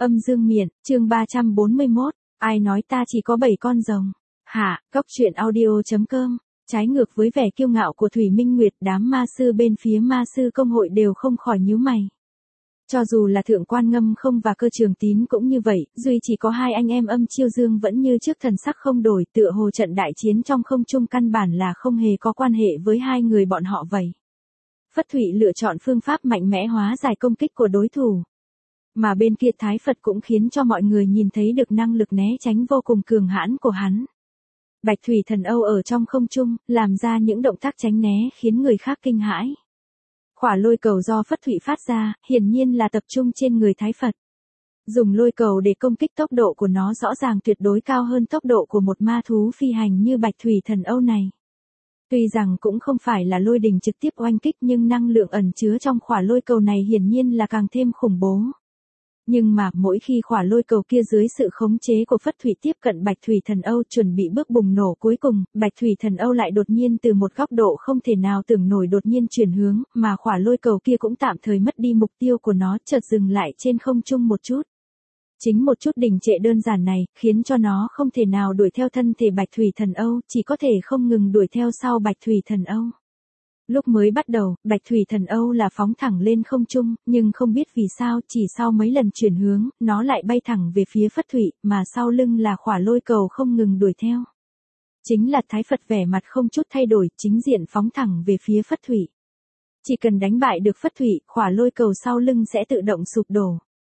Âm dương miện, chương 341, ai nói ta chỉ có 7 con rồng. Hạ, Cốc truyện audio.com. Trái ngược với vẻ kiêu ngạo của Thủy Minh Nguyệt, đám ma sư bên phía ma sư công hội đều không khỏi nhíu mày. Cho dù là Thượng Quan Ngâm Không và Cơ Trường Tín cũng như vậy, duy chỉ có hai anh em Âm Chiêu Dương vẫn như trước thần sắc không đổi, tựa hồ trận đại chiến trong không trung căn bản là không hề có quan hệ với hai người bọn họ vậy. Phất Thụy lựa chọn phương pháp mạnh mẽ hóa giải công kích của đối thủ. Mà bên kia Thái Phật cũng khiến cho mọi người nhìn thấy được năng lực né tránh vô cùng cường hãn của hắn. Bạch Thủy Thần Âu ở trong không trung, làm ra những động tác tránh né khiến người khác kinh hãi. Khỏa lôi cầu do Phất Thụy phát ra, hiển nhiên là tập trung trên người Thái Phật. Dùng lôi cầu để công kích, tốc độ của nó rõ ràng tuyệt đối cao hơn tốc độ của một ma thú phi hành như Bạch Thủy Thần Âu này. Tuy rằng cũng không phải là lôi đình trực tiếp oanh kích nhưng năng lượng ẩn chứa trong khỏa lôi cầu này hiển nhiên là càng thêm khủng bố. Nhưng mà mỗi khi khỏa lôi cầu kia dưới sự khống chế của Phất Thụy tiếp cận Bạch Thủy Thần Âu chuẩn bị bước bùng nổ cuối cùng, Bạch Thủy Thần Âu lại đột nhiên từ một góc độ không thể nào tưởng nổi đột nhiên chuyển hướng, mà khỏa lôi cầu kia cũng tạm thời mất đi mục tiêu của nó, chợt dừng lại trên không trung một chút. Chính một chút đình trệ đơn giản này, khiến cho nó không thể nào đuổi theo thân thể Bạch Thủy Thần Âu, chỉ có thể không ngừng đuổi theo sau Bạch Thủy Thần Âu. Lúc mới bắt đầu, Bạch Thủy Thần Âu là phóng thẳng lên không trung, nhưng không biết vì sao, chỉ sau mấy lần chuyển hướng, nó lại bay thẳng về phía Phất Thụy, mà sau lưng là khỏa lôi cầu không ngừng đuổi theo. Chính là Thái Phật vẻ mặt không chút thay đổi, chính diện phóng thẳng về phía Phất Thụy. Chỉ cần đánh bại được Phất Thụy, khỏa lôi cầu sau lưng sẽ tự động sụp đổ.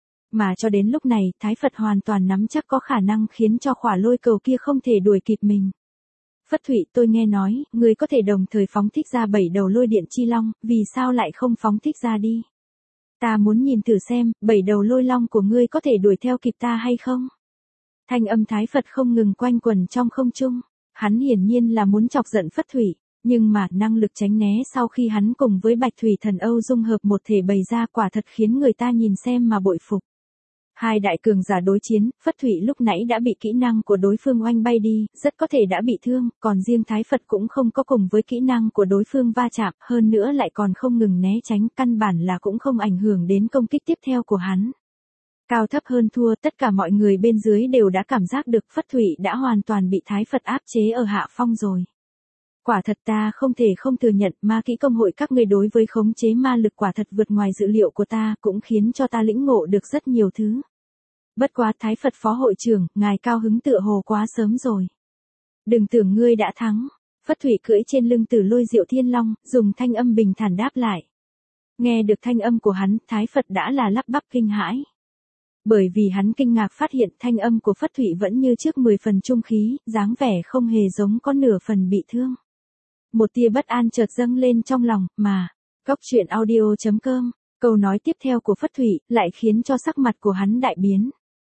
Mà cho đến lúc này, Thái Phật hoàn toàn nắm chắc có khả năng khiến cho khỏa lôi cầu kia không thể đuổi kịp mình. Phất Thụy, tôi nghe nói, người có thể đồng thời phóng thích ra 7 đầu lôi điện chi long, vì sao lại không phóng thích ra đi? Ta muốn nhìn thử xem, 7 đầu lôi long của ngươi có thể đuổi theo kịp ta hay không? Thanh âm Thái Phật không ngừng quanh quẩn trong không trung. Hắn hiển nhiên là muốn chọc giận Phất Thụy, nhưng mà năng lực tránh né sau khi hắn cùng với Bạch Thủy Thần Âu dung hợp một thể bày ra quả thật khiến người ta nhìn xem mà bội phục. Hai đại cường giả đối chiến, Phất Thụy lúc nãy đã bị kỹ năng của đối phương oanh bay đi, rất có thể đã bị thương, còn riêng Thái Phật cũng không có cùng với kỹ năng của đối phương va chạm, hơn nữa lại còn không ngừng né tránh, căn bản là cũng không ảnh hưởng đến công kích tiếp theo của hắn. Cao thấp hơn thua, tất cả mọi người bên dưới đều đã cảm giác được Phất Thụy đã hoàn toàn bị Thái Phật áp chế ở hạ phong rồi. Quả thật ta không thể không thừa nhận, ma kỹ công hội các người đối với khống chế ma lực quả thật vượt ngoài dự liệu của ta, cũng khiến cho ta lĩnh ngộ được rất nhiều thứ. Bất quá Thái Phật phó hội trưởng, ngài cao hứng tựa hồ quá sớm rồi. Đừng tưởng ngươi đã thắng. Phất Thụy cưỡi trên lưng Tử Lôi Diệu Thiên Long, dùng thanh âm bình thản đáp lại. Nghe được thanh âm của hắn, Thái Phật đã là lắp bắp kinh hãi. Bởi vì hắn kinh ngạc phát hiện thanh âm của Phất Thụy vẫn như trước 10 phần trung khí, dáng vẻ không hề giống có nửa phần bị thương. Một tia bất an chợt dâng lên trong lòng, mà, Cốc truyện audio.com, câu nói tiếp theo của Phất Thụy, lại khiến cho sắc mặt của hắn đại biến.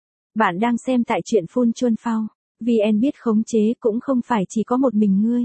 Bạn đang xem tại truyện Phun Chuân Phao, VN biết khống chế cũng không phải chỉ có một mình ngươi.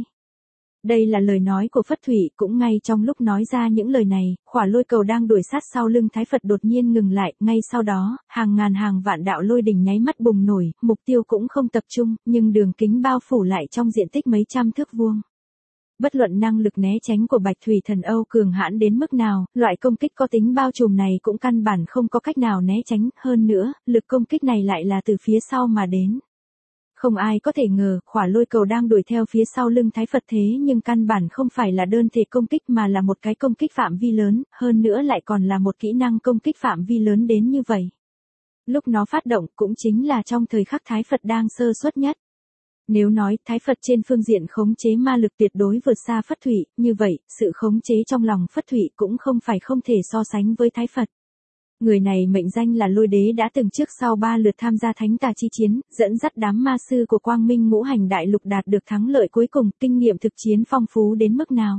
Đây là lời nói của Phất Thụy, cũng ngay trong lúc nói ra những lời này, khỏa lôi cầu đang đuổi sát sau lưng Thái Phật đột nhiên ngừng lại, ngay sau đó, hàng ngàn hàng vạn đạo lôi đỉnh nháy mắt bùng nổi, mục tiêu cũng không tập trung, nhưng đường kính bao phủ lại trong diện tích mấy trăm thước vuông. Bất luận năng lực né tránh của Bạch Thủy Thần Âu cường hãn đến mức nào, loại công kích có tính bao trùm này cũng căn bản không có cách nào né tránh, hơn nữa, lực công kích này lại là từ phía sau mà đến. Không ai có thể ngờ, khỏa lôi cầu đang đuổi theo phía sau lưng Thái Phật thế nhưng căn bản không phải là đơn thể công kích mà là một cái công kích phạm vi lớn, hơn nữa lại còn là một kỹ năng công kích phạm vi lớn đến như vậy. Lúc nó phát động cũng chính là trong thời khắc Thái Phật đang sơ suất nhất. Nếu nói Thái Phật trên phương diện khống chế ma lực tuyệt đối vượt xa Phất Thụy, như vậy, sự khống chế trong lòng Phất Thụy cũng không phải không thể so sánh với Thái Phật. Người này mệnh danh là Lôi Đế đã từng trước sau 3 lượt tham gia thánh tà chi chiến, dẫn dắt đám ma sư của Quang Minh Ngũ Hành Đại Lục đạt được thắng lợi cuối cùng, kinh nghiệm thực chiến phong phú đến mức nào.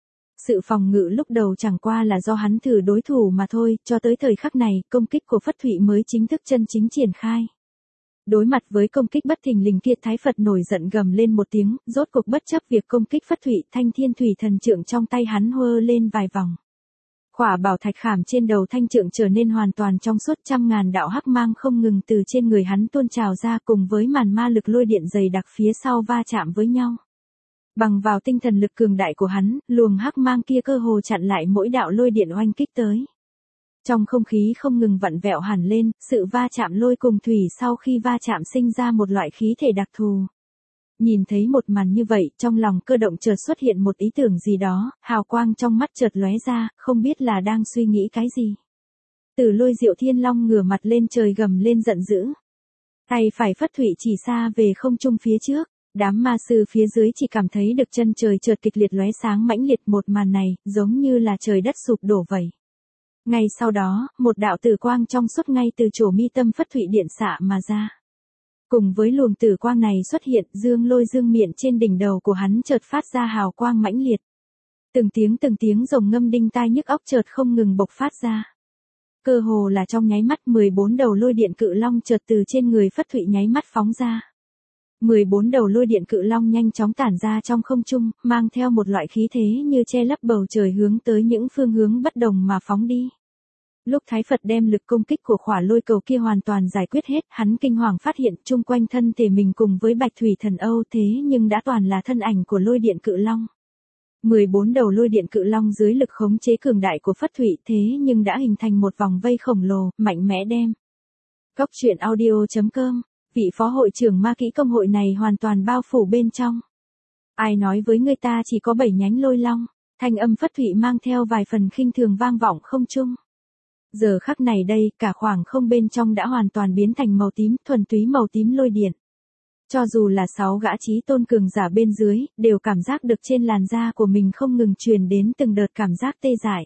Sự phòng ngự lúc đầu chẳng qua là do hắn thử đối thủ mà thôi, cho tới thời khắc này, công kích của Phất Thụy mới chính thức chân chính triển khai. Đối mặt với công kích bất thình lình kia, Thái Phật nổi giận gầm lên một tiếng, rốt cuộc bất chấp việc công kích Phất Thụy, Thanh Thiên Thủy Thần Trượng trong tay hắn hơ lên vài vòng. Khỏa bảo thạch khảm trên đầu thanh trượng trở nên hoàn toàn trong suốt, trăm ngàn đạo hắc mang không ngừng từ trên người hắn tuôn trào ra cùng với màn ma lực lôi điện dày đặc phía sau va chạm với nhau. Bằng vào tinh thần lực cường đại của hắn, luồng hắc mang kia cơ hồ chặn lại mỗi đạo lôi điện oanh kích tới. Trong không khí không ngừng vặn vẹo hẳn lên, sự va chạm lôi cùng thủy sau khi va chạm sinh ra một loại khí thể đặc thù. Nhìn thấy một màn như vậy, trong lòng Cơ Động chợt xuất hiện một ý tưởng gì đó, hào quang trong mắt chợt lóe ra, không biết là đang suy nghĩ cái gì. Từ Lôi Diệu Thiên Long ngửa mặt lên trời gầm lên giận dữ. Tay phải phất thủy chỉ xa về không trung phía trước, đám ma sư phía dưới chỉ cảm thấy được chân trời chợt kịch liệt lóe sáng mãnh liệt, một màn này, giống như là trời đất sụp đổ vậy. Ngay sau đó, một đạo tử quang trong suốt ngay từ chỗ mi tâm phất thủy điện xạ mà ra. Cùng với luồng tử quang này xuất hiện, dương lôi dương miện trên đỉnh đầu của hắn chợt phát ra hào quang mãnh liệt. Từng tiếng rồng ngâm đinh tai nhức óc chợt không ngừng bộc phát ra. Cơ hồ là trong nháy mắt 14 đầu lôi điện cự long chợt từ trên người phất thụy nháy mắt phóng ra. 14 đầu lôi điện cự long nhanh chóng tản ra trong không trung, mang theo một loại khí thế như che lấp bầu trời hướng tới những phương hướng bất đồng mà phóng đi. Lúc Thái Phật đem lực công kích của khỏa lôi cầu kia hoàn toàn giải quyết hết, hắn kinh hoàng phát hiện chung quanh thân thể mình cùng với Bạch Thủy Thần Âu thế nhưng đã toàn là thân ảnh của lôi điện cự long. 14 đầu lôi điện cự long dưới lực khống chế cường đại của Phất Thủy thế nhưng đã hình thành một vòng vây khổng lồ, mạnh mẽ đem. Góc truyện audio.com, vị phó hội trưởng ma kỹ công hội này hoàn toàn bao phủ bên trong. Ai nói với người ta chỉ có 7 nhánh lôi long, thanh âm Phất Thủy mang theo vài phần khinh thường vang vọng không trung. Giờ khắc này đây, cả khoảng không bên trong đã hoàn toàn biến thành màu tím, thuần túy màu tím lôi điện. Cho dù là 6 gã chí tôn cường giả bên dưới, đều cảm giác được trên làn da của mình không ngừng truyền đến từng đợt cảm giác tê dại.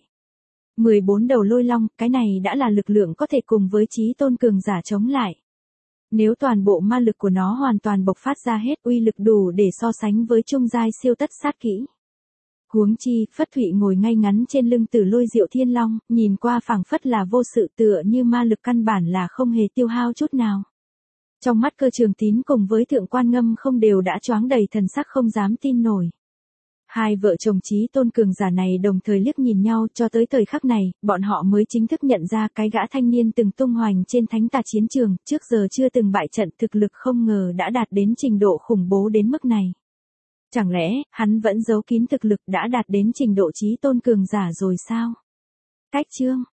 14 đầu lôi long, cái này đã là lực lượng có thể cùng với chí tôn cường giả chống lại. Nếu toàn bộ ma lực của nó hoàn toàn bộc phát ra hết, uy lực đủ để so sánh với trung giai siêu tất sát kỹ. Huống chi, Phất Thụy ngồi ngay ngắn trên lưng Tử Lôi Diệu Thiên Long, nhìn qua phảng phất là vô sự, tựa như ma lực căn bản là không hề tiêu hao chút nào. Trong mắt Cơ Trường Tín cùng với Thượng Quan Ngâm không đều đã choáng đầy thần sắc không dám tin nổi. Hai vợ chồng chí tôn cường giả này đồng thời liếc nhìn nhau, cho tới thời khắc này, bọn họ mới chính thức nhận ra cái gã thanh niên từng tung hoành trên thánh tà chiến trường, trước giờ chưa từng bại trận, thực lực không ngờ đã đạt đến trình độ khủng bố đến mức này. Chẳng lẽ, hắn vẫn giấu kín thực lực đã đạt đến trình độ chí tôn cường giả rồi sao? Cách chương